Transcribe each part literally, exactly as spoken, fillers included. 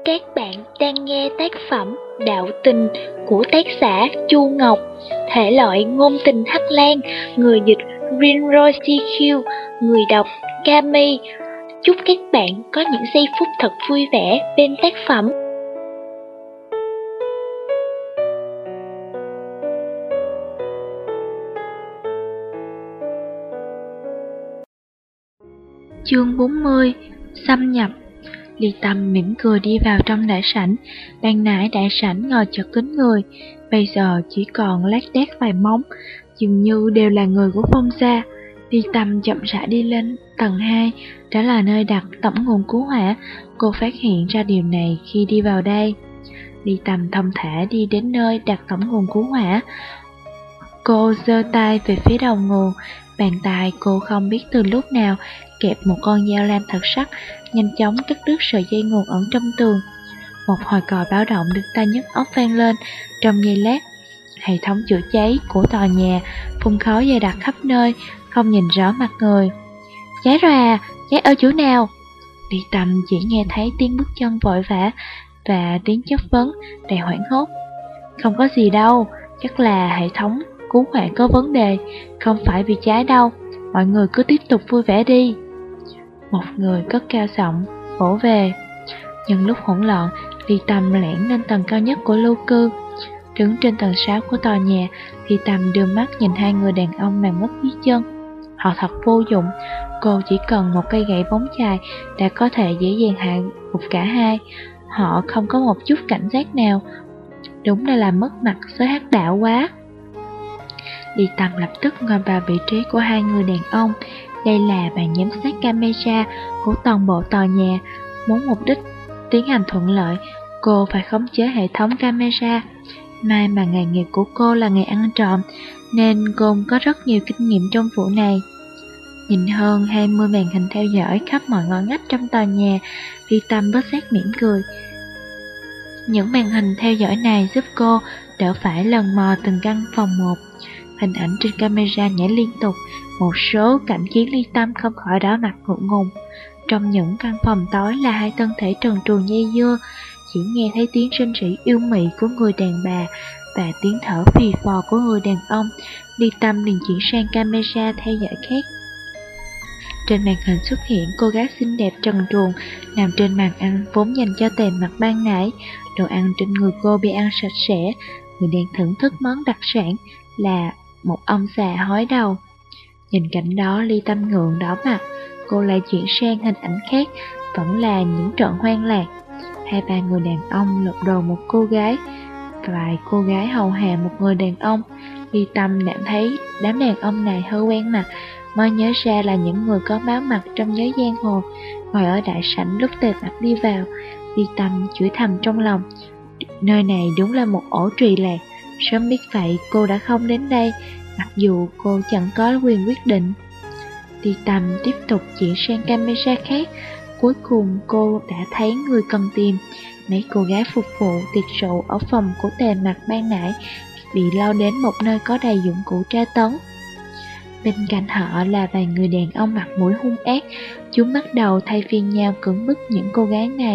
Các bạn đang nghe tác phẩm Đạo Tình của tác giả Chu Ngọc, thể loại ngôn tình Hắc Lang, người dịch Rinroi xê quy, người đọc Kami. Chúc các bạn có những giây phút thật vui vẻ bên tác phẩm. Chương bốn mươi. Xâm nhập. Ly Tâm mỉm cười đi vào trong đại sảnh. Ban nãy đại sảnh ngồi chật kín người, bây giờ chỉ còn lác đác vài móng, dường như đều là người của Phong gia. Ly Tâm chậm rãi đi lên tầng hai, đó là nơi đặt tổng nguồn cứu hỏa. Cô phát hiện ra điều này khi đi vào đây. Ly Tâm thông thả đi đến nơi đặt tổng nguồn cứu hỏa. Cô giơ tay về phía đầu nguồn, bàn tay cô không biết từ lúc nào kẹp một con dao lam thật sắc, nhanh chóng cắt đứt sợi dây nguồn ẩn trong tường. Một hồi còi báo động được tai nhức óc vang lên. Trong giây lát, hệ thống chữa cháy của tòa nhà phun khói dày đặc khắp nơi, không nhìn rõ mặt người. Cháy rồi à? Cháy ở chỗ nào? Ly Tâm chỉ nghe thấy tiếng bước chân vội vã và tiếng chất vấn đầy hoảng hốt. Không có gì đâu, chắc là hệ thống cứu hỏa có vấn đề, không phải vì cháy đâu. Mọi người cứ tiếp tục vui vẻ đi. Một người cất cao giọng vỗ về. Nhưng lúc hỗn loạn, Ly Tâm lẻn lên tầng cao nhất của lưu cư. Đứng trên tầng sáu của tòa nhà, Ly Tâm đưa mắt nhìn hai người đàn ông màn mất dưới chân. Họ thật vô dụng. Cô chỉ cần một cây gậy bóng chày đã có thể dễ dàng hạ gục cả hai. Họ không có một chút cảnh giác nào. Đúng là làm mất mặt với hắc đạo quá. Ly Tâm lập tức ngồi vào vị trí của hai người đàn ông. Đây là bàn giám sát camera của toàn bộ tòa nhà. Muốn mục đích tiến hành thuận lợi, cô phải khống chế hệ thống camera. May mà nghề nghiệp của cô là nghề ăn trộm, nên cô có rất nhiều kinh nghiệm trong vụ này. Nhìn hơn hai mươi màn hình theo dõi khắp mọi ngõ ngách trong tòa nhà, Ly Tâm bất giác mỉm cười. Những màn hình theo dõi này giúp cô đỡ phải lần mò từng căn phòng một. Hình ảnh trên camera nhảy liên tục, một số cảnh khiến Ly Tâm không khỏi đỏ mặt ngượng ngùng. Trong những căn phòng tối là hai thân thể trần truồng dây dưa, chỉ nghe thấy tiếng rên rỉ yêu mị của người đàn bà và tiếng thở phì phò của người đàn ông. Ly Tâm liền chuyển sang camera theo dõi khác. Trên màn hình xuất hiện cô gái xinh đẹp trần truồng nằm trên bàn ăn vốn dành cho Tề Mặc ban nãy. Đồ ăn trên người cô bị ăn sạch sẽ. Người đang thưởng thức món đặc sản là một ông già hói đầu. Nhìn cảnh đó, Ly Tâm ngượng đỏ mặt. Cô lại chuyển sang hình ảnh khác, vẫn là những trận hoang lạc. Hai ba người đàn ông lột đồ một cô gái, vài cô gái hầu hạ một người đàn ông. Ly Tâm đã thấy đám đàn ông này hơi quen mặt, mới nhớ ra là những người có máu mặt trong giới giang hồ ngồi ở đại sảnh lúc Tề Mặc đi vào. Ly Tâm chửi thầm trong lòng, nơi này đúng là một ổ trì lạc. Sớm biết vậy cô đã không đến đây, mặc dù cô chẳng có quyền quyết định. Ly Tâm tiếp tục chuyển sang camera khác. Cuối cùng cô đã thấy người cần tìm. Mấy cô gái phục vụ tiệc rượu ở phòng của Tề Mặc ban nãy bị lao đến một nơi có đầy dụng cụ tra tấn. Bên cạnh họ là vài người đàn ông mặt mũi hung ác. Chúng bắt đầu thay phiên nhau cưỡng bức những cô gái này.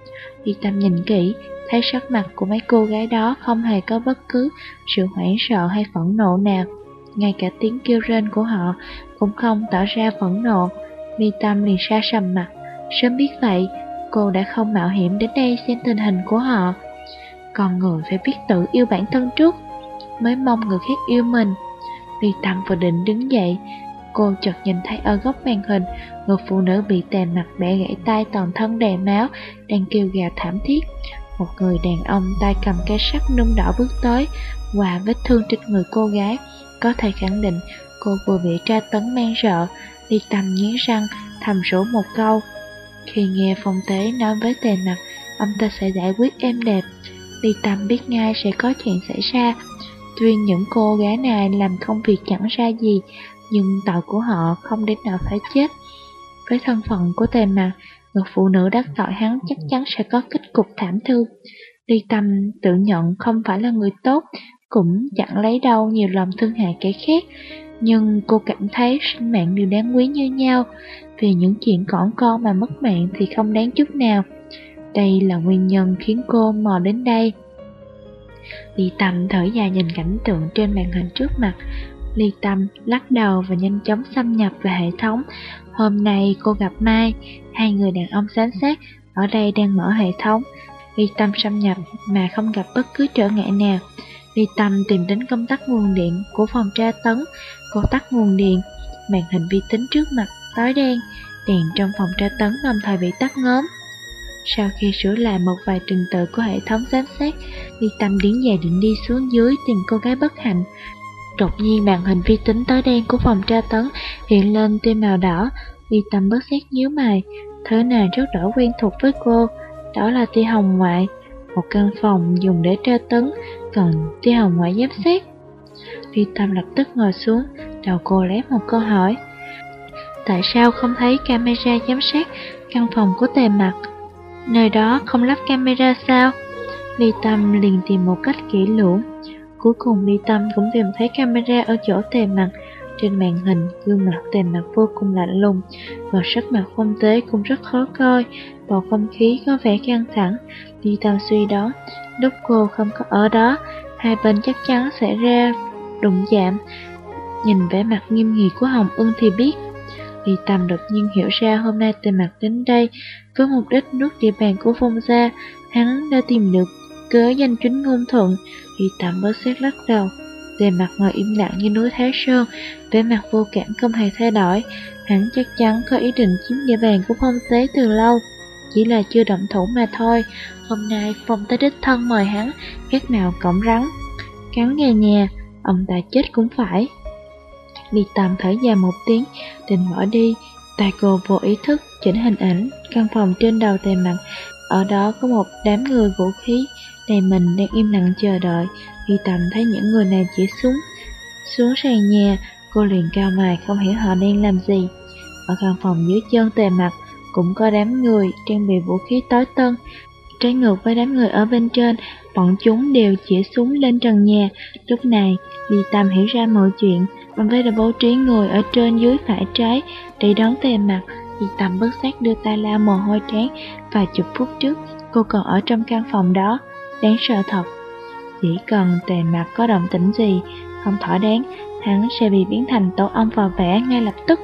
Ly Tâm nhìn kỹ, thấy sắc mặt của mấy cô gái đó không hề có bất cứ sự hoảng sợ hay phẫn nộ nào. Ngay cả tiếng kêu rên của họ cũng không tỏ ra phẫn nộ. Ly Tâm liền sa sầm mặt. Sớm biết vậy, cô đã không mạo hiểm đến đây xem tình hình của họ. Con người phải biết tự yêu bản thân trước, mới mong người khác yêu mình. Ly Tâm vừa định đứng dậy, cô chợt nhìn thấy ở góc màn hình, người phụ nữ bị Tề Mặc bẻ gãy tay toàn thân đầy máu, đang kêu gào thảm thiết. Một người đàn ông tay cầm cây sắt nung đỏ bước tới. Qua vết thương trên người cô gái, có thể khẳng định cô vừa bị tra tấn man rợ. Ly Tâm nghiến răng thầm rủ một câu. Khi nghe Phong Tế nói với Tề Mặc ông ta sẽ giải quyết êm đẹp, Ly Tâm biết ngay sẽ có chuyện xảy ra. Tuy những cô gái này làm công việc chẳng ra gì, nhưng tội của họ không đến nỗi phải chết. Với thân phận của Tề Mặc, người phụ nữ đắc tội hắn chắc chắn sẽ có kết cục thảm thương. Ly Tâm tự nhận không phải là người tốt, cũng chẳng lấy đâu nhiều lòng thương hại kẻ khác, nhưng cô cảm thấy sinh mạng đều đáng quý như nhau. Vì những chuyện cỏn con mà mất mạng thì không đáng chút nào. Đây là nguyên nhân khiến cô mò đến đây. Ly Tâm thở dài nhìn cảnh tượng trên màn hình trước mặt. Ly Tâm lắc đầu và nhanh chóng xâm nhập vào hệ thống. Hôm nay cô gặp Mai, hai người đàn ông xám xát ở đây đang mở hệ thống. Ly Tâm xâm nhập mà không gặp bất cứ trở ngại nào. Ly Tâm tìm đến công tắc nguồn điện của phòng tra tấn. Cô tắt nguồn điện, màn hình vi tính trước mặt tối đen, đèn trong phòng tra tấn đồng thời bị tắt ngóm. Sau khi sửa lại một vài trình tự của hệ thống giám sát, Ly Tâm đứng dậy định đi xuống dưới tìm cô gái bất hạnh. Đột nhiên màn hình vi tính tối đen của phòng tra tấn hiện lên tia màu đỏ. Ly Tâm bất giác nhíu mày, thứ này rất đỏ quen thuộc với cô, đó là tia hồng ngoại. Một căn phòng dùng để tra tấn cần tia hồng ngoại giám sát. Ly Tâm lập tức ngồi xuống, đầu cô lép một câu hỏi: tại sao không thấy camera giám sát căn phòng của Tề Mặc? Nơi đó không lắp camera sao? Ly Tâm liền tìm một cách kỹ lưỡng. Cuối cùng Ly Tâm cũng tìm thấy camera ở chỗ Tề Mặc. Trên màn hình, gương mặt Tề Mặc vô cùng lạnh lùng, và sắc mặt Phong Tế cũng rất khó coi, bầu không khí có vẻ căng thẳng. Ly Tâm suy đoán, lúc cô không có ở đó, hai bên chắc chắn sẽ ra đụng chạm. Nhìn vẻ mặt nghiêm nghị của Hồng Ưng thì biết. Ly Tâm đột nhiên hiểu ra hôm nay Tề Mặc đến đây với mục đích nuốt địa bàn của Phong gia. Hắn đã tìm được cớ danh chính ngôn thuận. Ly Tâm bớt xét lắc đầu. Tề Mặc ngồi im lặng như núi Thái Sơn, vẻ mặt vô cảm không hề thay đổi. Hắn chắc chắn có ý định chiếm địa bàn của Phong Tế từ lâu, chỉ là chưa động thủ mà thôi. Hôm nay Phong Tế đích thân mời hắn, khác nào cổng rắn cắn gà nhà, ông ta chết cũng phải. Ly Tâm thở dài một tiếng, định bỏ đi. Tay cô vô ý thức chỉnh hình ảnh căn phòng trên đầu Tề Mặc. Ở đó có một đám người vũ khí đầy mình đang im lặng chờ đợi. Ly Tâm thấy những người này chỉ xuống xuống sàn nhà, cô liền cao mày không hiểu họ đang làm gì. Ở căn phòng dưới chân Tề Mặc cũng có đám người trang bị vũ khí tối tân. Trái ngược với đám người ở bên trên, bọn chúng đều chỉ súng lên trần nhà. Lúc này, Ly Tâm hiểu ra mọi chuyện. Ông ta đã bố trí người ở trên dưới phải trái để đón Tề Mặc. Ly Tâm bất giác đưa tay lau mồ hôi trán. Vài chục phút trước, cô còn ở trong căn phòng đó. Đáng sợ thật. Chỉ cần Tề Mặc có động tĩnh gì không thỏa đáng, hắn sẽ bị biến thành tổ ong vò vẽ ngay lập tức.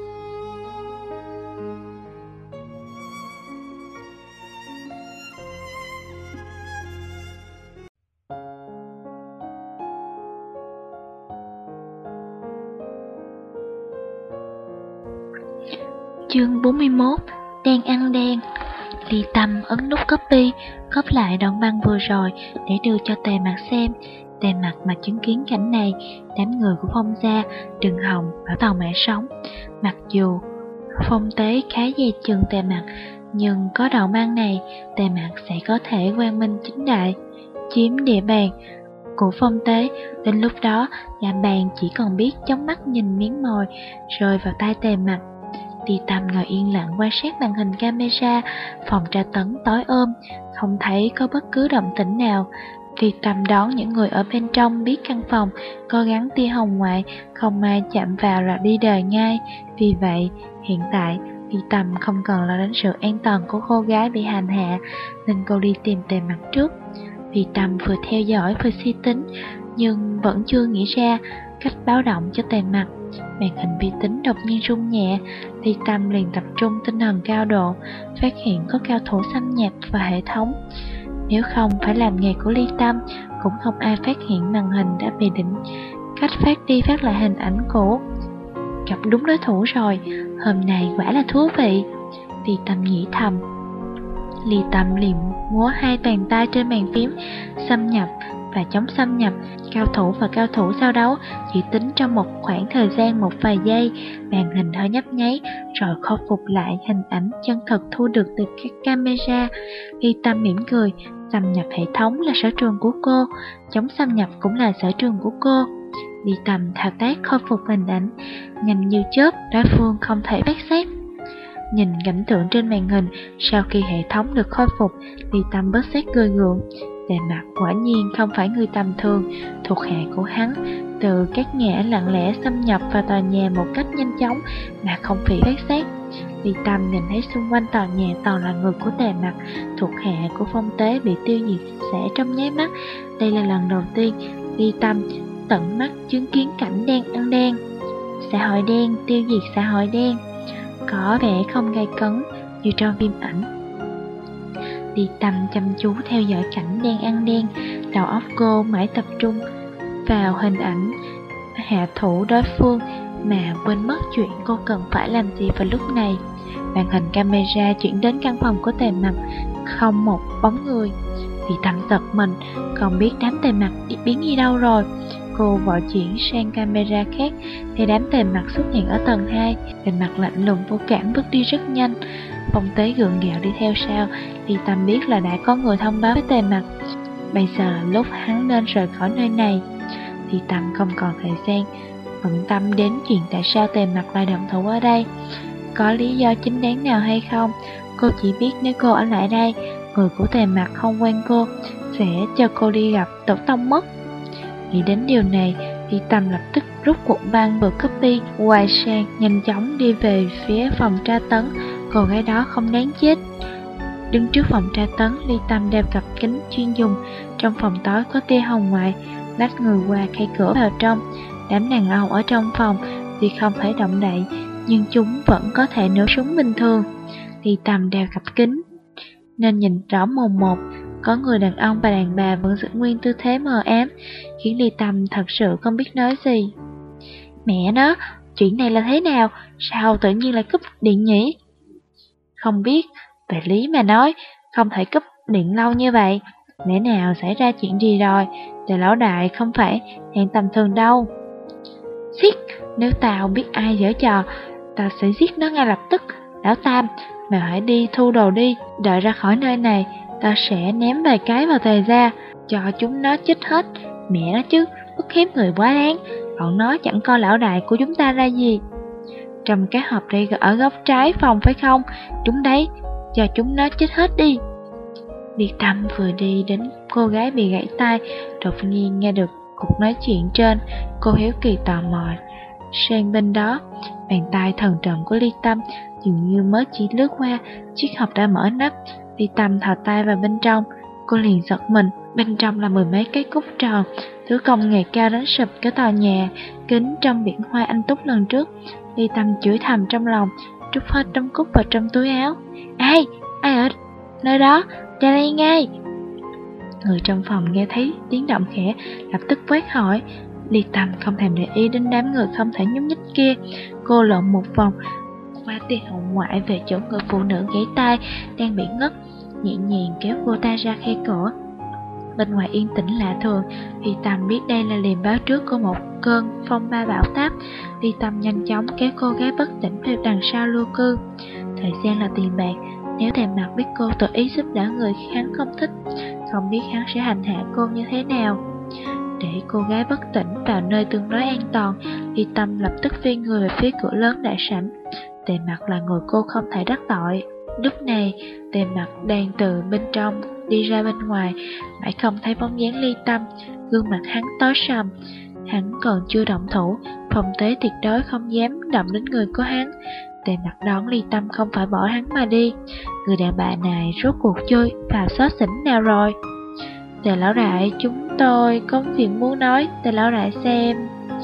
Chương bốn mươi mốt. Đang ăn đen. Ly Tâm ấn nút copy, copy lại đoạn băng vừa rồi để đưa cho Tề Mặc xem. Tề Mặc mà chứng kiến cảnh này, đám người của Phong gia đừng hòng bảo tàu mẹ sống. Mặc dù Phong Tế khá dè chừng Tề Mặc, nhưng có đoạn băng này, Tề Mặc sẽ có thể quang minh chính đại chiếm địa bàn của Phong Tế. Đến lúc đó, dạ bàn chỉ còn biết chống mắt nhìn miếng mồi rơi vào tay Tề Mặc. Ly Tâm ngồi yên lặng quan sát màn hình camera phòng tra tấn tối ôm, không thấy có bất cứ động tĩnh nào. Ly Tâm đón những người ở bên trong biết căn phòng có gắn tia hồng ngoại, không ai chạm vào là đi đời ngay. Vì vậy, hiện tại Ly Tâm không cần lo đến sự an toàn của cô gái bị hành hạ, nên cô đi tìm Tề Mặc trước. Ly Tâm vừa theo dõi vừa suy tính, nhưng vẫn chưa nghĩ ra cách báo động cho Tề Mặc. Màn hình vi tính đột nhiên rung nhẹ. Ly Tâm liền tập trung tinh thần cao độ, phát hiện có cao thủ xâm nhập vào hệ thống. Nếu không phải làm nghề của Ly Tâm, cũng không ai phát hiện màn hình đã bị định cách phát đi phát lại hình ảnh cũ. Gặp đúng đối thủ rồi, hôm nay quả là thú vị. Ly Tâm nghĩ thầm. Ly Tâm liền múa hai bàn tay trên bàn phím, xâm nhập và chống xâm nhập. Cao thủ và cao thủ giao đấu chỉ tính trong một khoảng thời gian một vài giây, màn hình hơi nhấp nháy rồi khôi phục lại hình ảnh chân thực thu được từ các camera. Ly Tâm mỉm cười, xâm nhập hệ thống là sở trường của cô, chống xâm nhập cũng là sở trường của cô. Ly Tâm thao tác khôi phục hình ảnh nhanh như chớp, đối phương không thể bắt xét. Nhìn cảnh tượng trên màn hình, sau khi hệ thống được khôi phục, Ly Tâm bớt xét cười gượng. Tề Mặc quả nhiên không phải người tầm thường, thuộc hạ của hắn Từ các ngã lặng lẽ xâm nhập vào tòa nhà một cách nhanh chóng mà không bị phát giác. Ly Tâm nhìn thấy xung quanh tòa nhà toàn là người của Tề Mặc, thuộc hạ của Phong Tế bị tiêu diệt sẽ trong nháy mắt. Đây là lần đầu tiên Ly Tâm tận mắt chứng kiến cảnh đen ăn đen. Xã hội đen tiêu diệt xã hội đen, có vẻ không gay cấn như trong phim ảnh. Ly Tâm chăm chú theo dõi cảnh đen ăn đen, đầu óc cô mãi tập trung vào hình ảnh hạ thủ đối phương mà quên mất chuyện cô cần phải làm gì vào lúc này. Màn hình camera chuyển đến căn phòng của Tề Mặc, không một bóng người. Ly Tâm giật mình, không biết đám Tề Mặc biến đi đâu rồi. Cô vội chuyển sang camera khác thì đám Tề Mặc xuất hiện ở tầng hai. Tề Mặc lạnh lùng vô cảm bước đi rất nhanh. Phong Tế gượng gạo đi theo sau. Ly Tâm biết là đã có người thông báo với Tề Mặc. Bây giờ là lúc hắn nên rời khỏi nơi này. Ly Tâm không còn thời gian bận tâm đến chuyện tại sao Tề Mặc lại động thủ ở đây, có lý do chính đáng nào hay không. Cô chỉ biết nếu cô ở lại đây, người của Tề Mặc không quen cô sẽ cho cô đi gặp tổ tông mất. Nghĩ đến điều này, Ly Tâm lập tức rút cuộn băng vừa copy, quay sang nhanh chóng đi về phía phòng tra tấn. Cô gái đó không đáng chết. Đứng trước phòng tra tấn, Ly Tâm đeo cặp kính chuyên dùng. Trong phòng tối có tia hồng ngoại lách người qua khay cửa vào trong. Đám đàn ông ở trong phòng tuy không thể động đậy, nhưng chúng vẫn có thể nổ súng bình thường. Ly Tâm đeo cặp kính nên nhìn rõ mồn một. Có người đàn ông và đàn bà vẫn giữ nguyên tư thế mờ ám, khiến Ly Tâm thật sự không biết nói gì. Mẹ nó, chuyện này là thế nào? Sao tự nhiên lại cúp điện nhỉ? Không biết, về lý mà nói, không thể cúp điện lâu như vậy. Lẽ nào xảy ra chuyện gì rồi? Tề lão đại không phải hạng tầm thường đâu. Xiết, nếu tao biết ai giở trò, tao sẽ giết nó ngay lập tức. Lão Tam, mày hãy đi thu đồ đi, đợi ra khỏi nơi này, tao sẽ ném vài cái vào Tề gia, cho chúng nó chết hết. Mẹ nó chứ, bức hiếp người quá đáng, bọn nó chẳng coi lão đại của chúng ta ra gì. Trầm cái hộp đây ở góc trái phòng phải không? Đúng đấy, cho chúng nó chết hết đi. Ly Tâm vừa đi đến cô gái bị gãy tay, đột nhiên nghe được cuộc nói chuyện trên. Cô hiếu kỳ tò mò sang bên đó. Bàn tay thần trầm của Ly Tâm dường như mới chỉ lướt qua, chiếc hộp đã mở nắp. Ly Tâm thò tay vào bên trong, cô liền giật mình. Bên trong là mười mấy cái cúc tròn, thứ công nghệ cao đánh sụp cái tòa nhà kính trong biển hoa anh túc lần trước. Ly Tâm chửi thầm trong lòng, trút hết trong cúc vào trong túi áo. Ai? Ai ở nơi đó? Ra đây ngay! Người trong phòng nghe thấy tiếng động khẽ, lập tức quát hỏi. Ly Tâm không thèm để ý đến đám người không thể nhúc nhích kia. Cô lộn một vòng qua tia hồng ngoại về chỗ người phụ nữ gãy tay đang bị ngất, nhẹ nhàng kéo cô ta ra khe cửa. Bên ngoài yên tĩnh lạ thường. Ly Tâm biết đây là liềm báo trước của một cơn phong ba bão táp. Ly Tâm nhanh chóng kéo cô gái bất tỉnh về đằng sau lưu cư. Thời gian là tiền bạc, nếu Tề Mặc biết cô tự ý giúp đỡ người hắn không thích, không biết hắn sẽ hành hạ cô như thế nào. Để cô gái bất tỉnh vào nơi tương đối an toàn, Ly Tâm lập tức phi người về phía cửa lớn đại sảnh. Tề Mặc là người cô không thể đắc tội. Lúc này, Tề Mặc đang từ bên trong đi ra bên ngoài, mãi không thấy bóng dáng Ly Tâm. Gương mặt hắn tối sầm. Hắn còn chưa động thủ, Phong Tế tuyệt đối không dám động đến người của hắn. Tề Mặc đón Ly Tâm không phải bỏ hắn mà đi. Người đàn bà này rốt cuộc chơi vào xót xỉnh nào rồi? Tề lão đại, chúng tôi có chuyện muốn nói. Tề lão đại xem.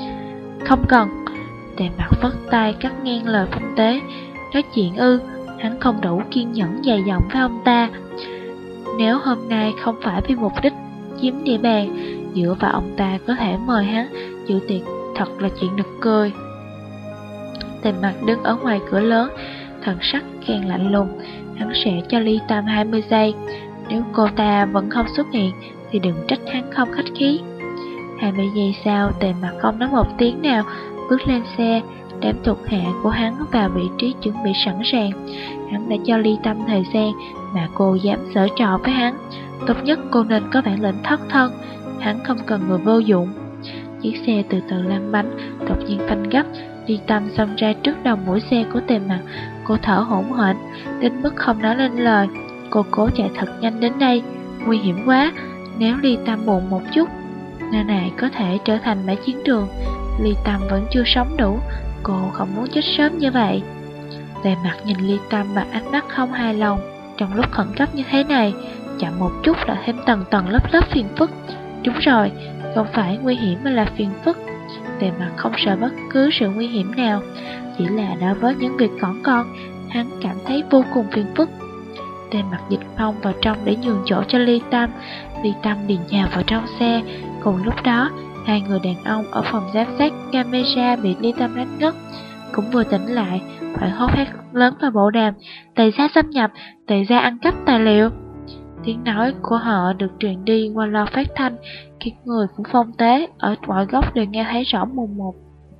Không cần. Tề Mặc phất tay cắt ngang lời Phong Tế. Nói chuyện ư? Hắn không đủ kiên nhẫn dài dòng với ông ta. Nếu hôm nay không phải vì mục đích chiếm địa bàn, dựa vào ông ta có thể mời hắn dự tiệc, thật là chuyện nực cười. Tề Mặc đứng ở ngoài cửa lớn, thần sắc càng lạnh lùng. Hắn sẽ cho Ly Tâm hai mươi giây. Nếu cô ta vẫn không xuất hiện thì đừng trách hắn không khách khí. Hai mươi giây sau, Tề Mặc không nói một tiếng nào, bước lên xe. Đám thuộc hạ của hắn vào vị trí chuẩn bị sẵn sàng. Hắn đã cho Ly Tâm thời gian mà cô dám giở trò với hắn. Tốt nhất cô nên có bản lĩnh thoát thân. Hắn không cần người vô dụng. Chiếc xe từ từ lăn bánh, đột nhiên phanh gấp. Ly Tâm xông ra trước đầu mũi xe của Tề Mặc. Cô thở hổn hển đến mức không nói lên lời. Cô cố chạy thật nhanh đến đây. Nguy hiểm quá. Nếu Ly Tâm muộn một chút nơi này có thể trở thành bãi chiến trường. Ly Tâm vẫn chưa sống đủ, cô không muốn chết sớm như vậy. Tề Mặc nhìn Ly Tâm bằng ánh mắt không hài lòng. Trong lúc khẩn cấp như thế này, chậm một chút là thêm tầng tầng lớp lớp phiền phức. Đúng rồi, không phải nguy hiểm mà là phiền phức. Tề Mặc không sợ bất cứ sự nguy hiểm nào, chỉ là đối với những việc còn con, hắn cảm thấy vô cùng phiền phức. Tề Mặc dịch Phong vào trong để nhường chỗ cho Ly Tâm. Ly Tâm liền nhào vào trong xe. Cùng lúc đó, hai người đàn ông ở phòng giám sát camera bị Ly Tâm đánh ngất, cũng vừa tỉnh lại, phải hô hét lớn vào bộ đàm: Tề gia xâm nhập, Tề gia ăn cắp tài liệu. Tiếng nói của họ được truyền đi qua loa phát thanh, khiến người của Phong Tế ở mọi góc đều nghe thấy rõ mồn một.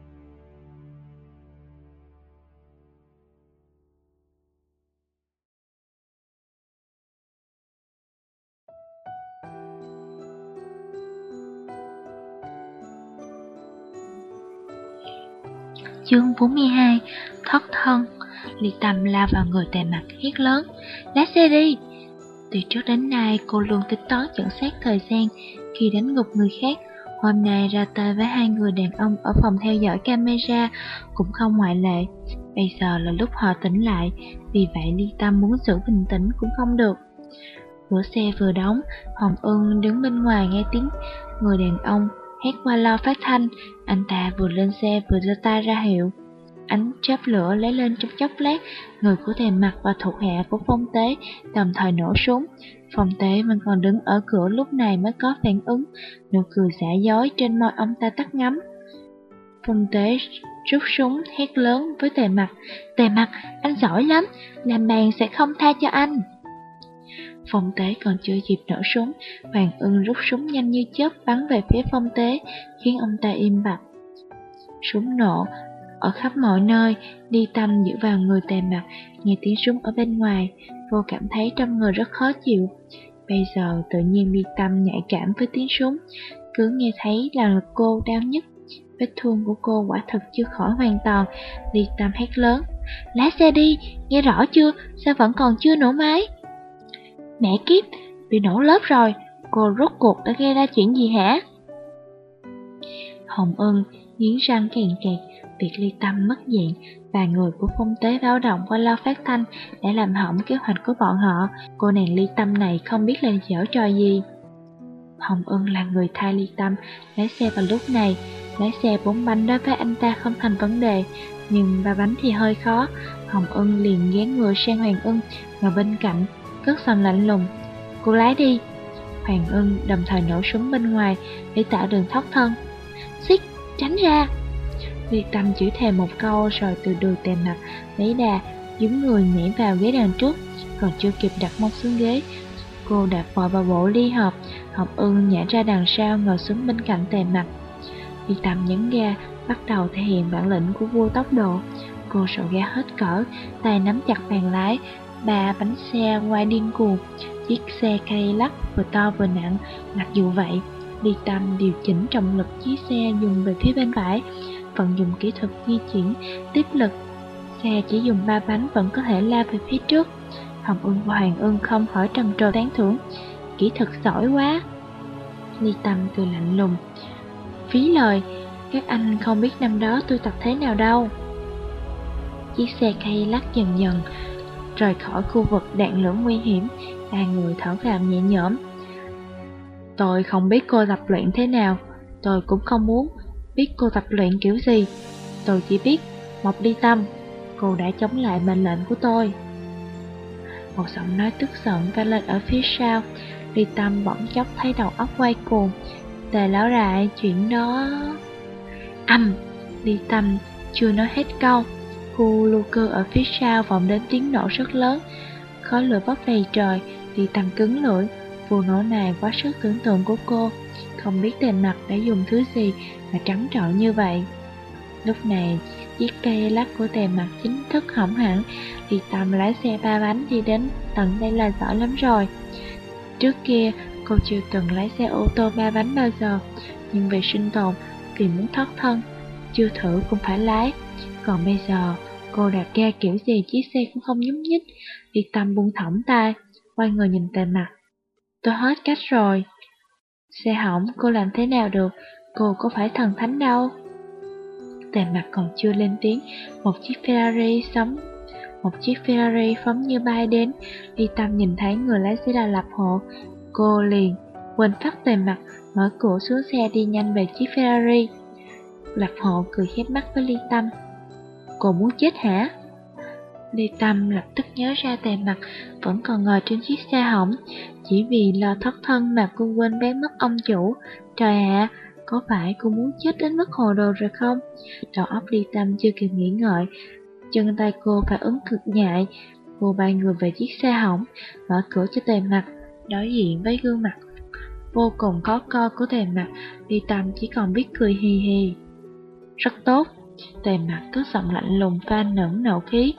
Chương bốn mươi hai. Thoát thân. Ly Tâm lao vào người Tề Mặc hét lớn: Lái xe đi! Từ trước đến nay cô luôn tính toán chuẩn xác thời gian khi đánh gục người khác. Hôm nay ra tay với hai người đàn ông ở phòng theo dõi camera cũng không ngoại lệ. Bây giờ là lúc họ tỉnh lại, vì vậy Ly Tâm muốn giữ bình tĩnh cũng không được. Cửa xe vừa đóng, Hồng Ưng đứng bên ngoài nghe tiếng người đàn ông hét qua loa phát thanh. Anh ta vừa lên xe vừa giơ tay ra hiệu. Ánh chớp lửa lấy lên trong chốc lát, người của Tề Mặc và thuộc hạ của Phong Tế đồng thời nổ súng. Phong Tế vẫn còn đứng ở cửa lúc này mới có phản ứng, nụ cười giả dối trên môi ông ta tắt ngấm. Phong Tế rút súng hét lớn với Tề Mặc: Tề Mặc, anh giỏi lắm, làm bàn sẽ không tha cho anh. Phong Tế còn chưa kịp nổ súng, Hoàng Ưng rút súng nhanh như chớp bắn về phía Phong Tế, khiến ông ta im bặt. Súng nổ ở khắp mọi nơi. Ly Tâm dựa vào người Tề Mặc, nghe tiếng súng ở bên ngoài, cô cảm thấy trong người rất khó chịu. Bây giờ tự nhiên Ly Tâm nhạy cảm với tiếng súng, cứ nghe thấy là ngực cô đau nhức. Vết thương của cô quả thực chưa khỏi hoàn toàn. Ly Tâm hét lớn: Lái xe đi, nghe rõ chưa, sao vẫn còn chưa nổ máy? Mẹ kiếp, bị nổ lớp rồi, cô rốt cuộc đã gây ra chuyện gì hả? Hồng Ưng nghiến răng kèn kẹt. Việc Ly Tâm mất diện và người của Phong Tế báo động qua loa phát thanh đã làm hỏng kế hoạch của bọn họ. Cô nàng Ly Tâm này không biết là giở trò gì. Hồng Ưng là người thay Ly Tâm lái xe vào lúc này. Lái xe bốn bánh đối với anh ta không thành vấn đề, nhưng ba bánh thì hơi khó. Hồng Ưng liền ghé người sang Hoàng Ưng ngồi bên cạnh, cất giọng lạnh lùng: Cô lái đi. Hoàng Ưng đồng thời nổ súng bên ngoài để tạo đường thoát thân. Xích, tránh ra! Ly Tâm chỉ thề một câu rồi từ đùi Tề Mặc lấy đà, dúm người nhảy vào ghế đằng trước. Còn chưa kịp đặt mông xuống ghế, cô đạp vội vào bộ ly hợp. Hồng Ưng nhảy ra đằng sau ngồi xuống bên cạnh Tề Mặc. Ly Tâm nhấn ga, bắt đầu thể hiện bản lĩnh của vua tốc độ. Cô sổ ga hết cỡ, tay nắm chặt bàn lái, ba bánh xe quay điên cuồng. Chiếc xe Cadillac vừa to vừa nặng. Mặc dù vậy, Ly Tâm điều chỉnh trọng lực chiếc xe dùng về phía bên phải, vận dụng kỹ thuật di chuyển tiếp lực. Xe chỉ dùng ba bánh vẫn có thể lao về phía trước. Hồng Ưng và Hoàng Ưng không khỏi trầm trồ tán thưởng: Kỹ thuật giỏi quá. Ly Tâm cười lạnh lùng: Phí lời, các anh không biết năm đó tôi tập thế nào đâu. Chiếc xe Cadillac dần dần rời khỏi khu vực đạn lửa nguy hiểm. Hai người thở phào nhẹ nhõm. Tôi không biết cô tập luyện thế nào, tôi cũng không muốn biết cô tập luyện kiểu gì. Tôi chỉ biết, Mộc Ly Tâm, cô đã chống lại mệnh lệnh của tôi. Một giọng nói tức giận vang lên ở phía sau. Ly Tâm bỗng chốc thấy đầu óc quay cuồng. Tề lão đại, chuyện đó... Âm! Ly Tâm chưa nói hết câu, khu lưu cư ở phía sau vọng đến tiếng nổ rất lớn. Khói lửa bốc đầy trời. Ly Tâm cứng lưỡi. Vụ nổ này quá sức tưởng tượng của cô. Không biết Tề Mặc đã dùng thứ gì mà trắng trợn như vậy. Lúc này, chiếc cây lắc của Tề Mặc chính thức hỏng hẳn. Ly Tâm lái xe ba bánh đi đến tận đây là giỏi lắm rồi. Trước kia, cô chưa từng lái xe ô tô ba bánh bao giờ, nhưng vì sinh tồn, vì muốn thoát thân, chưa thử cũng phải lái. Còn bây giờ, cô đạp ga kiểu gì chiếc xe cũng không nhúc nhích. Ly Tâm buông thõng tay, quay người nhìn Tề Mặc. Tôi hết cách rồi. Xe hỏng, cô làm thế nào được, cô có phải thần thánh đâu. Tề Mặc còn chưa lên tiếng, một chiếc Ferrari sống Một chiếc Ferrari phóng như bay đến. Ly Tâm nhìn thấy người lái xe là Lập Hộ, cô liền quên phát Tề Mặc, mở cửa xuống xe đi nhanh về chiếc Ferrari. Lập Hộ cười khép mắt với Ly Tâm. Cô muốn chết hả? Ly Tâm lập tức nhớ ra Tề Mặc vẫn còn ngồi trên chiếc xe hỏng, chỉ vì lo thoát thân mà cô quên bán mất ông chủ. Trời ạ, có phải cô muốn chết đến mức hồ đồ rồi không? Đầu óc Ly Tâm chưa kịp nghĩ ngợi, chân tay cô phản ứng cực nhạy. Cô bay người về chiếc xe hỏng, mở cửa cho Tề Mặc. Đối diện với gương mặt vô cùng khó coi của Tề Mặc, Ly Tâm chỉ còn biết cười hì hì. Rất tốt. Tề Mặc có giọng lạnh lùng pha lẫn nộ khí.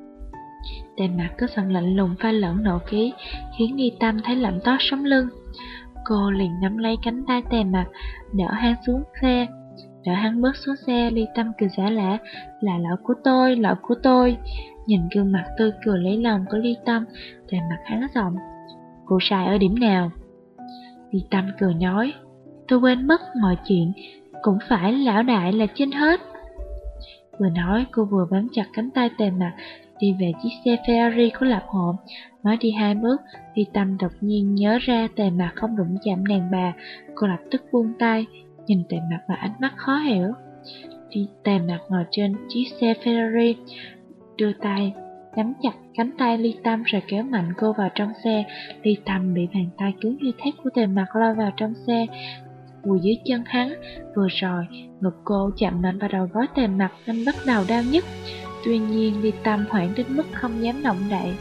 Tề Mặc có giọng lạnh lùng pha lẫn nộ khí, khiến Ly Tâm thấy lạnh toát sống lưng. Cô liền nắm lấy cánh tay Tề Mặc, đỡ hắn xuống xe. Đỡ hắn bước xuống xe, Ly Tâm cười giả lả. Là lỗi của tôi, lỗi của tôi. Nhìn gương mặt tươi cười lấy lòng của Ly Tâm, Tề Mặc hắn giọng. Cô sai ở điểm nào? Ly Tâm cười nói. Tôi quên mất mọi chuyện, cũng phải lão đại là trên hết. Vừa nói cô vừa bám chặt cánh tay Tề Mặc, đi về chiếc xe Ferrari của Lập Hộ. Mới đi hai bước, Ly Tâm đột nhiên nhớ ra Tề Mặc không đụng chạm đàn bà. Cô lập tức buông tay, nhìn Tề Mặc và ánh mắt khó hiểu. Tề Mặc ngồi trên chiếc xe Ferrari, đưa tay nắm chặt cánh tay Ly Tâm rồi kéo mạnh cô vào trong xe. Ly Tâm bị bàn tay cứng như thép của Tề Mặc lôi vào trong xe. Vùi dưới chân hắn. Vừa rồi ngực cô chạm mạnh vào đầu gối Tề Mặc nên bắt đầu đau nhức. Tuy nhiên Ly Tâm hoảng đến mức không dám động đậy.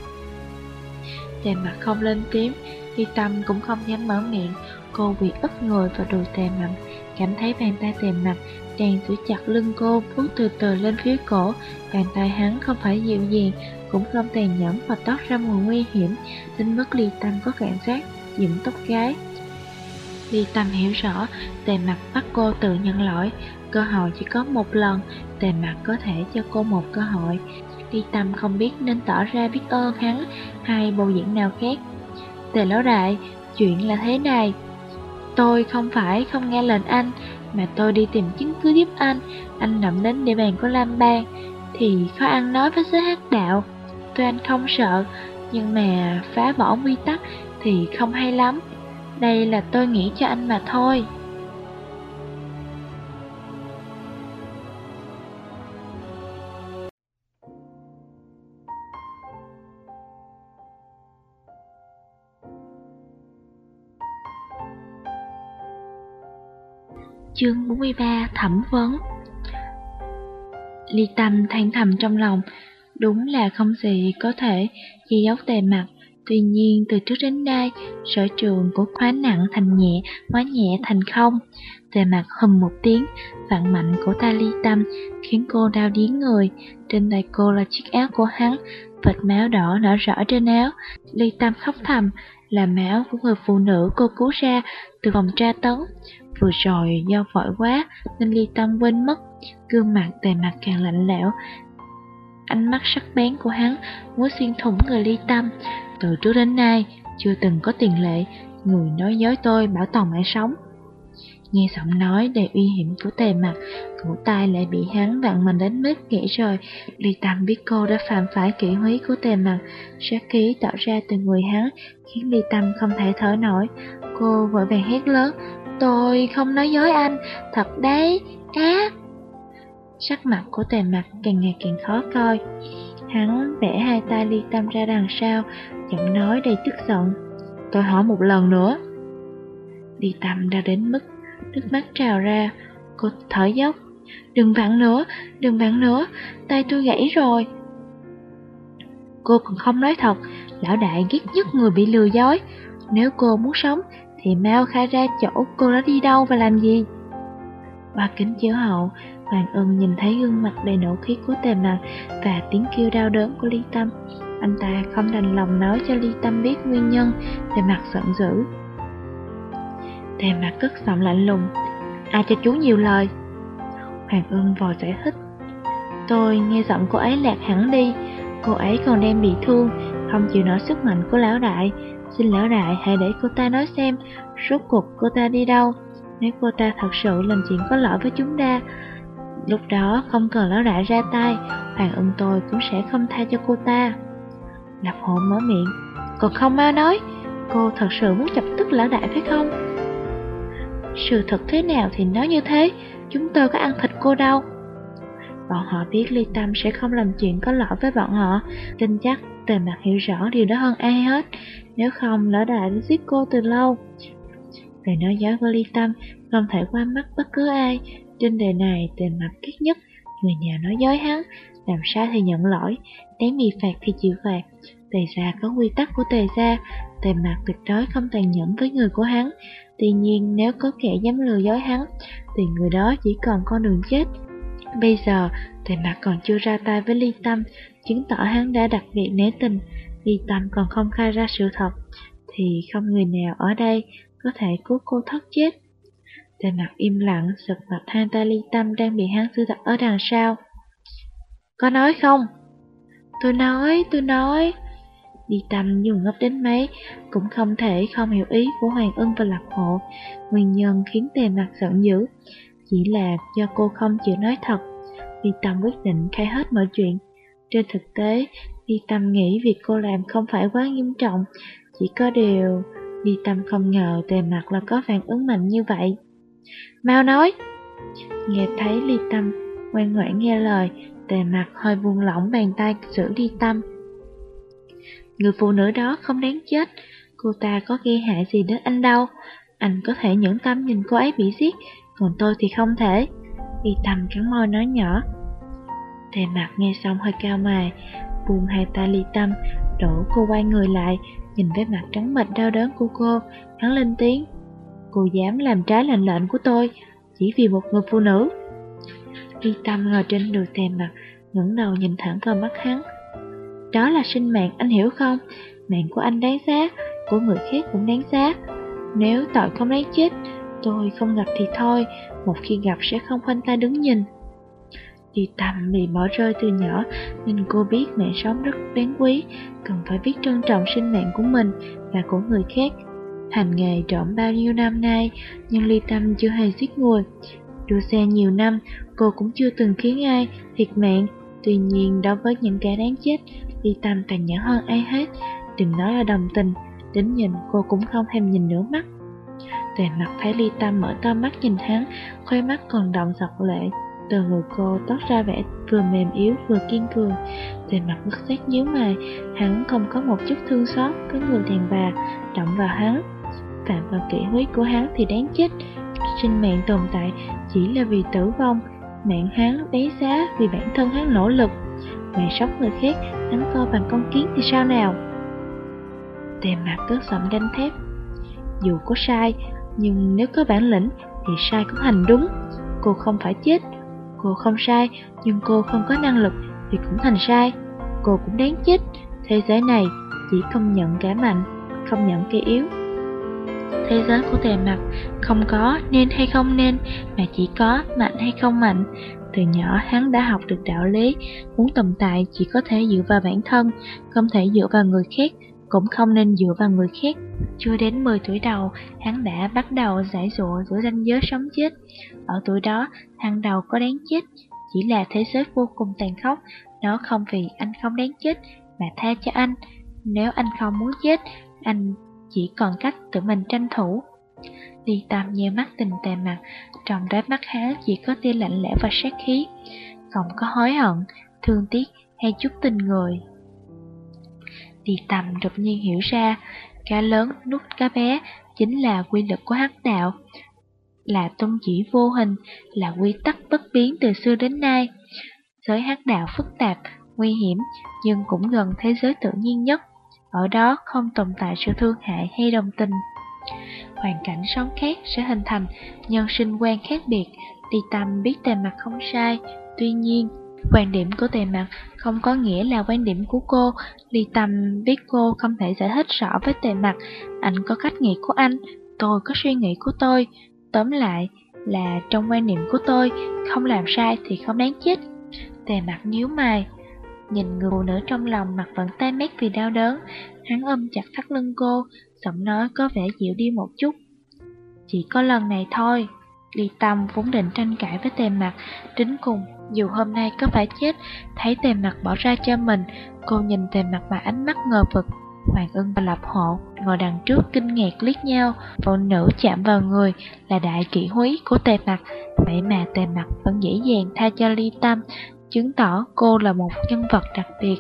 Tề Mặc không lên tiếng, Ly Tâm cũng không dám mở miệng. Cô quỳ ấp người vào đùi Tề Mặc, cảm thấy bàn tay Tề Mặc đang giữ chặt lưng cô, vuốt từ từ lên phía cổ. Bàn tay hắn không phải dịu dàng, cũng không tàn nhẫn và toát ra mùi nguy hiểm, đến mức Ly Tâm có cảm giác dựng tóc gái. Ly Tâm hiểu rõ, Tề Mặc bắt cô tự nhận lỗi. Cơ hội chỉ có một lần, Tề Mặc có thể cho cô một cơ hội. Ly Tâm không biết nên tỏ ra biết ơn hắn hay bộ dạng nào khác. Tề lão đại, chuyện là thế này. Tôi không phải không nghe lệnh anh, mà tôi đi tìm chứng cứ giúp anh. Anh động đến địa bàn của Lam Bang thì khó ăn nói với giới hắc đạo. Tôi anh không sợ, nhưng mà phá bỏ quy tắc thì không hay lắm. Đây là tôi nghĩ cho anh mà thôi. Chương bốn mươi ba, thẩm vấn. Ly Tâm than thầm trong lòng, đúng là không gì có thể che giấu Tề Mặc. Tuy nhiên từ trước đến nay, sở trường của hóa nặng thành nhẹ, hóa nhẹ thành không. Tề Mặc hừm một tiếng, vặn mạnh cổ tay Ly Tâm, khiến cô đau điếng người. Trên tay cô là chiếc áo của hắn, vệt máu đỏ nở rõ trên áo. Ly Tâm khóc thầm, là máu của người phụ nữ cô cứu ra từ vòng tra tấn. Vừa rồi do vội quá nên Ly Tâm quên mất. Gương mặt Tề Mặc càng lạnh lẽo, ánh mắt sắc bén của hắn muốn xuyên thủng người Ly Tâm. Từ trước đến nay chưa từng có tiền lệ người nói dối tôi bảo toàn mạng sống. Nghe giọng nói đầy uy hiểm của Tề Mặc, cổ tay lại bị hắn vặn mình đến mức gãy rồi. Ly Tâm biết cô đã phạm phải kỷ húy của Tề Mặc, sát khí tỏ ra từ người hắn khiến Ly Tâm không thể thở nổi. Cô vội vàng hét lớn, tôi không nói dối anh, thật đấy, á. Sắc mặt của Tề Mặc càng ngày càng khó coi. Hắn bẻ hai tay Ly Tâm ra đằng sau, giọng nói đầy tức giận, tôi hỏi một lần nữa. Ly Tâm đã đến mức nước mắt trào ra. Cô thở dốc, đừng vặn nữa, đừng vặn nữa, tay tôi gãy rồi. Cô còn không nói thật, lão đại ghét nhất người bị lừa dối. Nếu cô muốn sống thì mau khai ra chỗ cô đã đi đâu và làm gì. Qua kính chiếu hậu, Hoàng Ưng nhìn thấy gương mặt đầy nộ khí của Tề Mặc và tiếng kêu đau đớn của Ly Tâm. Anh ta không đành lòng nói cho Ly Tâm biết nguyên nhân. Tề Mặc giận dữ. Tề Mặc cất giọng lạnh lùng, ai cho chú nhiều lời. Hoàng Ưng vò giải thích, tôi nghe giọng cô ấy lạc hẳn đi. Cô ấy còn đang bị thương, không chịu nổi sức mạnh của lão đại. Xin lão đại hãy để cô ta nói xem rốt cuộc cô ta đi đâu. Nếu cô ta thật sự làm chuyện có lỗi với chúng ta, lúc đó không cần lão đại ra tay, Hoàng Ưng tôi cũng sẽ không tha cho cô ta. Lập Hộ mở miệng, còn không mau nói, cô thật sự muốn chọc tức lão đại phải không? Sự thật thế nào thì nói như thế, chúng tôi có ăn thịt cô đâu. Bọn họ biết Ly Tâm sẽ không làm chuyện có lỗi với bọn họ, tin chắc Tề Mặc hiểu rõ điều đó hơn ai hết, nếu không lão đại đã giết cô từ lâu. Lời nói dối của Ly Tâm không thể qua mắt bất cứ ai, trên đời này Tề Mặc ghét nhất người nhà nói dối hắn, làm sai thì nhận lỗi, đáng bị phạt thì chịu phạt. Tề gia có quy tắc của Tề gia, Tề Mặc tuyệt đối không tàn nhẫn với người của hắn. Tuy nhiên nếu có kẻ dám lừa dối hắn, thì người đó chỉ còn con đường chết. Bây giờ Tề Mặc còn chưa ra tay với Ly Tâm, chứng tỏ hắn đã đặc biệt nể tình. Ly Tâm còn không khai ra sự thật, thì không người nào ở đây có thể cứu cô thoát chết. Tề Mặc im lặng, giật mặt hai tay Ly Tâm đang bị hắn sưu tập ở đằng sau. Có nói không? Tôi nói, tôi nói. Ly Tâm dù ngốc đến mấy cũng không thể không hiểu ý của Hoàng Ưng và Lập Hộ. Nguyên nhân khiến Tề Mặc giận dữ chỉ là do cô không chịu nói thật. Ly Tâm quyết định khai hết mọi chuyện. Trên thực tế, Ly Tâm nghĩ việc cô làm không phải quá nghiêm trọng, chỉ có điều Ly Tâm không ngờ Tề Mặc là có phản ứng mạnh như vậy. Mau nói. Nghe thấy Ly Tâm ngoan ngoãn nghe lời, Tề Mặc hơi buông lỏng bàn tay giữ Ly Tâm. Người phụ nữ đó không đáng chết, cô ta có gây hại gì đến anh đâu. Anh có thể nhẫn tâm nhìn cô ấy bị giết, còn tôi thì không thể. Ly Tâm cắn môi nói nhỏ. Tề Mặc nghe xong hơi cao mày, buông hai tay Ly Tâm, đổ cô quay người lại, nhìn vẻ mặt trắng bệch đau đớn của cô, hắn lên tiếng. Cô dám làm trái lệnh lệnh của tôi, chỉ vì một người phụ nữ. Ly Tâm ngồi trên đùi Tề Mặc, ngẩng đầu nhìn thẳng vào mắt hắn. Đó là sinh mạng, anh hiểu không? Mạng của anh đáng giá, của người khác cũng đáng giá. Nếu tội không đáng chết, tôi không gặp thì thôi, một khi gặp sẽ không khoanh tay đứng nhìn. Ly Tâm bị bỏ rơi từ nhỏ, nên cô biết mạng sống rất đáng quý, cần phải biết trân trọng sinh mạng của mình và của người khác. Hành nghề trộm bao nhiêu năm nay, nhưng Ly Tâm chưa hề giết người. Đua xe nhiều năm, cô cũng chưa từng khiến ai thiệt mạng. Tuy nhiên, đối với những kẻ đáng chết, Ly Tâm tàn nhẫn hơn ai hết. Đừng nói là đồng tình, đến nhìn cô cũng không thèm nhìn nữa mắt. Tề Mặc thấy Ly Tâm mở to mắt nhìn hắn, khóe mắt còn đọng giọt lệ. Từ người cô toát ra vẻ vừa mềm yếu vừa kiên cường. Tề Mặc bất giác nhíu mày, hắn không có một chút thương xót với người đàn bà động vào hắn. Phạm vào kỷ huyết của hắn thì đáng chết. Sinh mạng tồn tại chỉ là vì tử vong, mạng hắn đáng giá vì bản thân hắn nỗ lực. Mạng sống người khác hắn coi bằng con kiến thì sao nào? Tề Mặc cất giọng đanh thép. Dù có sai, nhưng nếu có bản lĩnh thì sai cũng thành đúng. Cô không phải chết. Cô không sai, nhưng cô không có năng lực thì cũng thành sai. Cô cũng đáng chết. Thế giới này chỉ công nhận kẻ mạnh, không nhận kẻ yếu. Thế giới của Tề Mặc không có nên hay không nên, mà chỉ có mạnh hay không mạnh. Từ nhỏ hắn đã học được đạo lý, muốn tồn tại chỉ có thể dựa vào bản thân, không thể dựa vào người khác, cũng không nên dựa vào người khác. Chưa đến mười tuổi đầu, hắn đã bắt đầu giải dụa giữa ranh giới sống chết. Ở tuổi đó, thằng đầu có đáng chết, chỉ là thế giới vô cùng tàn khốc. Nó không vì anh không đáng chết mà tha cho anh. Nếu anh không muốn chết, anh chỉ còn cách tự mình tranh thủ. Ly Tâm nheo mắt tình Tề Mặc, trong đáy mắt hắn chỉ có tia lạnh lẽo và sát khí, không có hối hận, thương tiếc hay chút tình người. Ly Tâm đột nhiên hiểu ra, cá lớn nuốt cá bé chính là quy luật của hắc đạo, là tôn chỉ vô hình, là quy tắc bất biến từ xưa đến nay. Giới hắc đạo phức tạp, nguy hiểm, nhưng cũng gần thế giới tự nhiên nhất. Ở đó không tồn tại sự thương hại hay đồng tình. Hoàn cảnh sống khác sẽ hình thành nhân sinh quan khác biệt. Ly Tâm biết Tề Mặc không sai, tuy nhiên quan điểm của Tề Mặc không có nghĩa là quan điểm của cô. Ly Tâm biết cô không thể giải thích rõ với Tề Mặc. Anh có cách nghĩ của anh, tôi có suy nghĩ của tôi. Tóm lại là trong quan niệm của tôi, không làm sai thì không đáng chết. Tề Mặc nhíu mày. Nhìn người phụ nữ trong lòng mặt vẫn tái mét vì đau đớn, hắn ôm chặt thắt lưng cô, giọng nói có vẻ dịu đi một chút. Chỉ có lần này thôi. Ly Tâm vốn định tranh cãi với Tề Mặc, đến cùng dù hôm nay có phải chết, thấy Tề Mặc bỏ ra cho mình, cô nhìn Tề Mặc bằng ánh mắt ngờ vực. Hoàng Ưng và Lập Hộ ngồi đằng trước kinh ngạc liếc nhau, phụ nữ chạm vào người là đại kỵ húy của Tề Mặc, vậy mà Tề Mặc vẫn dễ dàng tha cho Ly Tâm, chứng tỏ cô là một nhân vật đặc biệt.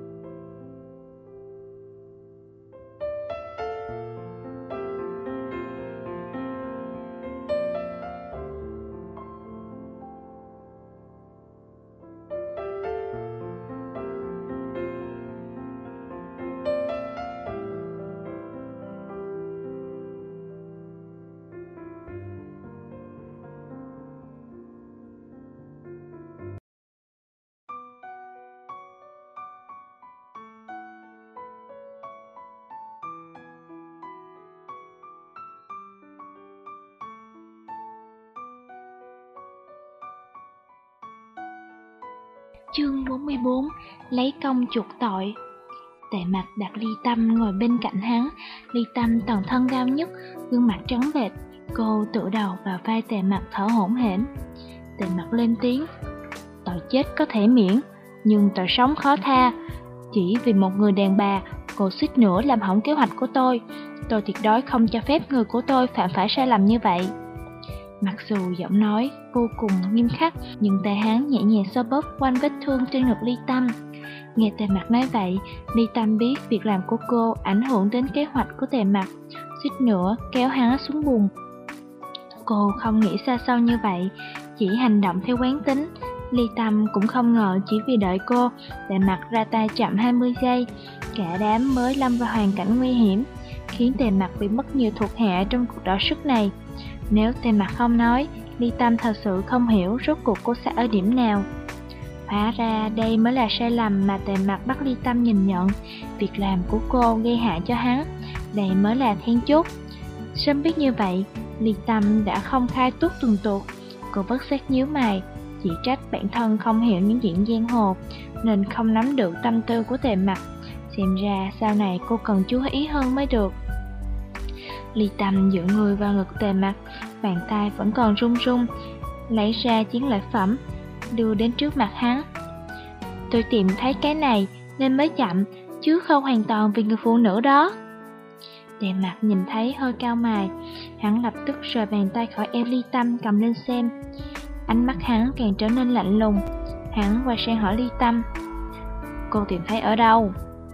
Chương bốn mươi bốn. Lấy công chuộc tội. Tề Mặc đặt Ly Tâm ngồi bên cạnh hắn. Ly Tâm toàn thân cao nhất, gương mặt trắng bệch, cô tựa đầu vào vai Tề Mặc thở hổn hển. Tề Mặc lên tiếng: tội chết có thể miễn, nhưng tội sống khó tha. Chỉ vì một người đàn bà, cô suýt nữa làm hỏng kế hoạch của tôi. Tôi tuyệt đối không cho phép người của tôi phạm phải sai lầm như vậy. Mặc dù giọng nói vô cùng nghiêm khắc, nhưng tay hắn nhẹ nhàng xoa bóp quanh vết thương trên ngực Ly Tâm. Nghe Tề Mặc nói vậy, Ly Tâm biết việc làm của cô ảnh hưởng đến kế hoạch của Tề Mặc, suýt nữa kéo hắn xuống bùn. Cô không nghĩ xa xâu như vậy, chỉ hành động theo quán tính. Ly Tâm cũng không ngờ chỉ vì đợi cô, Tề Mặc ra tay chậm hai mươi giây, cả đám mới lâm vào hoàn cảnh nguy hiểm, khiến Tề Mặc bị mất nhiều thuộc hạ trong cuộc đọ sức này. Nếu Tề Mặc không nói, Ly Tâm thật sự không hiểu rốt cuộc cô sẽ ở điểm nào. Hóa ra đây mới là sai lầm mà Tề Mặc bắt Ly Tâm nhìn nhận. Việc làm của cô gây hại cho hắn, đây mới là then chốt. Sớm biết như vậy, Ly Tâm đã không khai tuốt tuần tuột. Cô bất giác nhíu mày, chỉ trách bản thân không hiểu những chuyện giang hồ, nên không nắm được tâm tư của Tề Mặc. Xem ra sau này cô cần chú ý hơn mới được. Ly Tâm dựa người vào ngực Tề Mặc, bàn tay vẫn còn run run, lấy ra chiến lợi phẩm, đưa đến trước mặt hắn. Tôi tìm thấy cái này nên mới chậm, chứ không hoàn toàn vì người phụ nữ đó. Tề Mặc nhìn thấy hơi cao mày, hắn lập tức rời bàn tay khỏi eo Ly Tâm cầm lên xem. Ánh mắt hắn càng trở nên lạnh lùng, hắn quay sang hỏi Ly Tâm: cô tìm thấy ở đâu?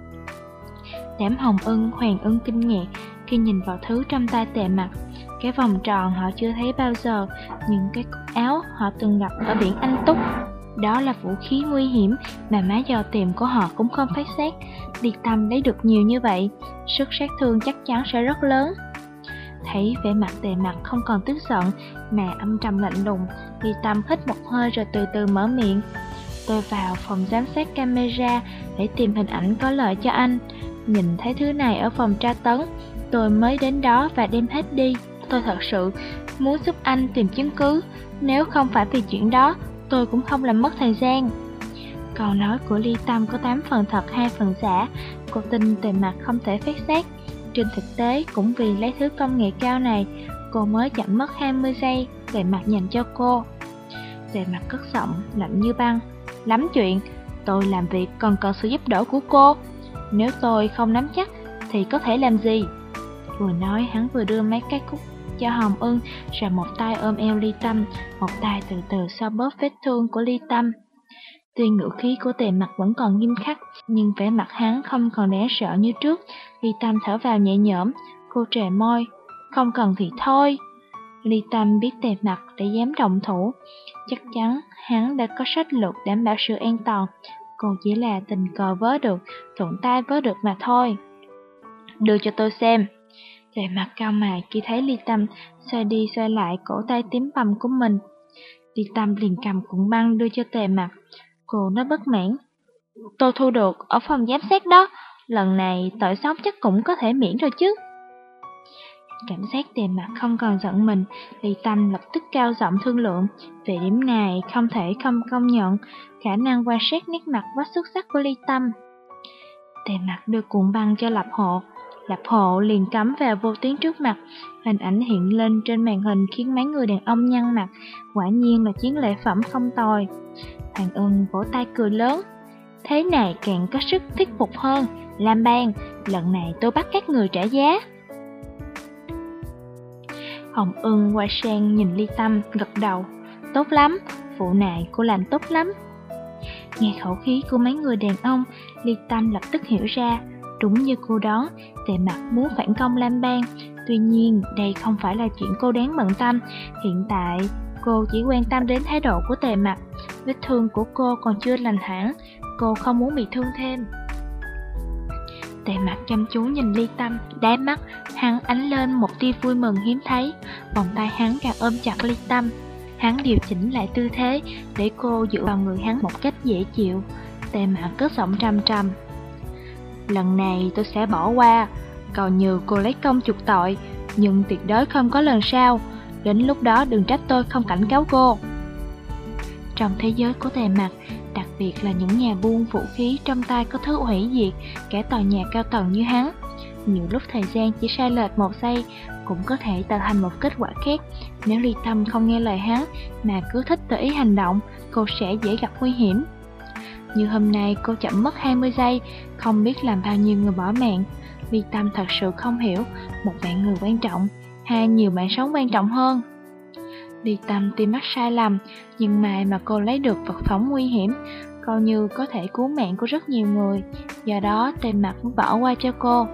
Đám Hồng Ưng, Hoàng Ưng kinh ngạc khi nhìn vào thứ trong tay Tề Mặc. Cái vòng tròn họ chưa thấy bao giờ, nhưng cái cúc áo họ từng gặp ở biển Anh Túc. Đó là vũ khí nguy hiểm mà má dò tìm của họ cũng không phát giác. Ly Tâm lấy được nhiều như vậy, sức sát thương chắc chắn sẽ rất lớn. Thấy vẻ mặt Tề Mặc không còn tức giận mà âm trầm lạnh lùng, Ly Tâm hít một hơi rồi từ từ mở miệng: tôi vào phòng giám sát camera để tìm hình ảnh có lợi cho anh. Nhìn thấy thứ này ở phòng tra tấn, tôi mới đến đó và đem hết đi. Tôi thật sự muốn giúp anh tìm chứng cứ, nếu không phải vì chuyện đó, tôi cũng không làm mất thời gian. Câu nói của Ly Tâm có tám phần thật, hai phần giả. Cô tin Tề Mặc không thể phát giác. Trên thực tế, cũng vì lấy thứ công nghệ cao này, cô mới chậm mất hai mươi giây Tề Mặc dành cho cô. Tề Mặc cất giọng lạnh như băng: lắm chuyện, tôi làm việc còn cần sự giúp đỡ của cô. Nếu tôi không nắm chắc thì có thể làm gì? Vừa nói hắn vừa đưa mấy cái cúc cho Hồng Ưng, rồi một tay ôm eo Ly Tâm, một tay từ từ xoa bóp vết thương của Ly Tâm. Tuy ngữ khí của Tề Mặc vẫn còn nghiêm khắc, nhưng vẻ mặt hắn không còn đáng sợ như trước. Ly Tâm thở vào nhẹ nhõm, cô trề môi: không cần thì thôi. Ly Tâm biết Tề Mặc đã dám động thủ, chắc chắn hắn đã có sách lược đảm bảo sự an toàn. Cô chỉ là tình cờ vớ được, thuận tay vớ được mà thôi. Đưa cho tôi xem. Tề Mặc cao mày khi thấy Ly Tâm xoay đi xoay lại cổ tay tím bầm của mình. Ly Tâm liền cầm cuộn băng đưa cho Tề Mặc. Cô nói bất mãn: tôi thu được ở phòng giám sát đó, lần này tội sống chắc cũng có thể miễn rồi chứ. Cảm giác Tề Mặc không còn giận mình, Ly Tâm lập tức cao giọng thương lượng. Về điểm này không thể không công nhận khả năng quan sát nét mặt rất xuất sắc của Ly Tâm. Tề Mặc đưa cuộn băng cho Lập Hộ, Lập Hộ liền cắm vào vô tuyến trước mặt. Hình ảnh hiện lên trên màn hình khiến mấy người đàn ông nhăn mặt. Quả nhiên là chiến lợi phẩm không tồi. Hoàng Ưng vỗ tay cười lớn. Thế này càng có sức thuyết phục hơn. Lam Bang, lần này tôi bắt các người trả giá. Hồng Ưng quay sang nhìn Ly Tâm, gật đầu. Tốt lắm, vụ này cô làm tốt lắm. Nghe khẩu khí của mấy người đàn ông, Ly Tâm lập tức hiểu ra. Đúng như cô đoán, Tề Mặc muốn phản công Lam Bang. Tuy nhiên, đây không phải là chuyện cô đáng bận tâm. Hiện tại, cô chỉ quan tâm đến thái độ của Tề Mặc. Vết thương của cô còn chưa lành hẳn, cô không muốn bị thương thêm. Tề Mặc chăm chú nhìn Ly Tâm, đáy mắt hắn ánh lên một tia vui mừng hiếm thấy. Vòng tay hắn càng ôm chặt Ly Tâm. Hắn điều chỉnh lại tư thế để cô dựa vào người hắn một cách dễ chịu. Tề Mặc cất giọng trầm trầm. Lần này tôi sẽ bỏ qua, cầu nhờ cô lấy công chuộc tội, nhưng tuyệt đối không có lần sau. Đến lúc đó đừng trách tôi không cảnh cáo cô. Trong thế giới của Tề Mặc, đặc biệt là những nhà buôn vũ khí trong tay có thứ hủy diệt cả tòa nhà cao tầng như hắn, nhiều lúc thời gian chỉ sai lệch một giây cũng có thể tạo thành một kết quả khác. Nếu Ly Tâm không nghe lời hắn mà cứ thích tự ý hành động, cô sẽ dễ gặp nguy hiểm. Như hôm nay cô chậm mất hai mươi giây, không biết làm bao nhiêu người bỏ mạng. Ly Tâm thật sự không hiểu, một vạn người quan trọng hay nhiều mạng sống quan trọng hơn. Ly Tâm tuy mắc sai lầm, nhưng may mà cô lấy được vật phẩm nguy hiểm, coi như có thể cứu mạng của rất nhiều người. Do đó Tề Mặc muốn bỏ qua cho cô.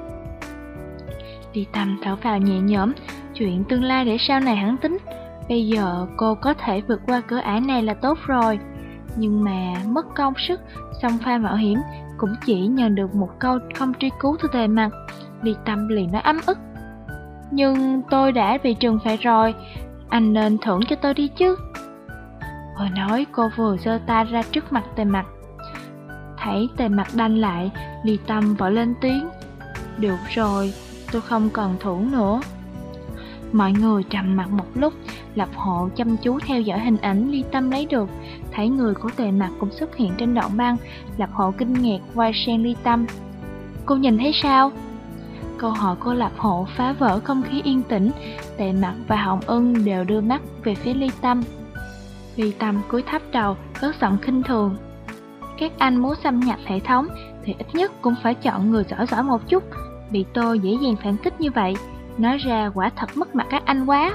Ly Tâm thở phào nhẹ nhõm, chuyện tương lai để sau này hắn tính. Bây giờ cô có thể vượt qua cửa ải này là tốt rồi. Nhưng mà mất công sức, xông pha mạo hiểm, cũng chỉ nhận được một câu không truy cứu từ Tề Mặc. Ly Tâm liền nói ấm ức. Nhưng tôi đã bị trừng phạt rồi, anh nên thưởng cho tôi đi chứ. Vừa nói cô vừa giơ tay ra trước mặt Tề Mặc. Thấy Tề Mặc đanh lại, Ly Tâm vội lên tiếng. Được rồi, tôi không cần thưởng nữa. Mọi người trầm mặc một lúc, Lập Hộ chăm chú theo dõi hình ảnh Ly Tâm lấy được. Thấy người của Tề Mặc cũng xuất hiện trên đoạn băng, Lập Hộ kinh ngạc quay sang Ly Tâm. Cô nhìn thấy sao? Câu hỏi của Lập Hộ phá vỡ không khí yên tĩnh. Tề Mặc và Hồng Ưng đều đưa mắt về phía Ly Tâm. Ly Tâm cúi thấp đầu, cất giọng khinh thường. Các anh muốn xâm nhập hệ thống thì ít nhất cũng phải chọn người giỏi giỏi một chút. Bị tôi dễ dàng phản kích như vậy, nói ra quả thật mất mặt các anh quá.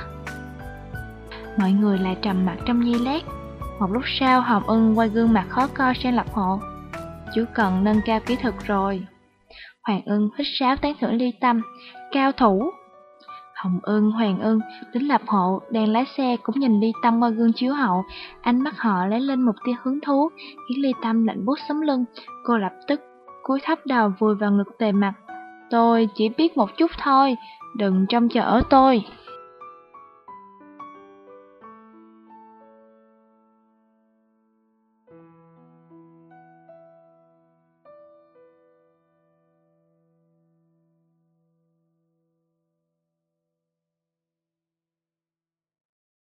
Mọi người lại trầm mặc trong giây lát. Một lúc sau Hồng Ưng quay gương mặt khó coi sang Lập Hộ. Chú cần nâng cao kỹ thuật rồi. Hoàng Ưng hít sáo tán thưởng Ly Tâm. Cao thủ. Hồng Ưng, Hoàng Ưng, đến Lập Hộ đang lái xe cũng nhìn Ly Tâm qua gương chiếu hậu. Ánh mắt họ lấy lên một tia hứng thú, khiến Ly Tâm lạnh buốt sống lưng. Cô lập tức cúi thấp đầu vùi vào ngực Tề Mặc. Tôi chỉ biết một chút thôi, đừng trông chờ ở tôi.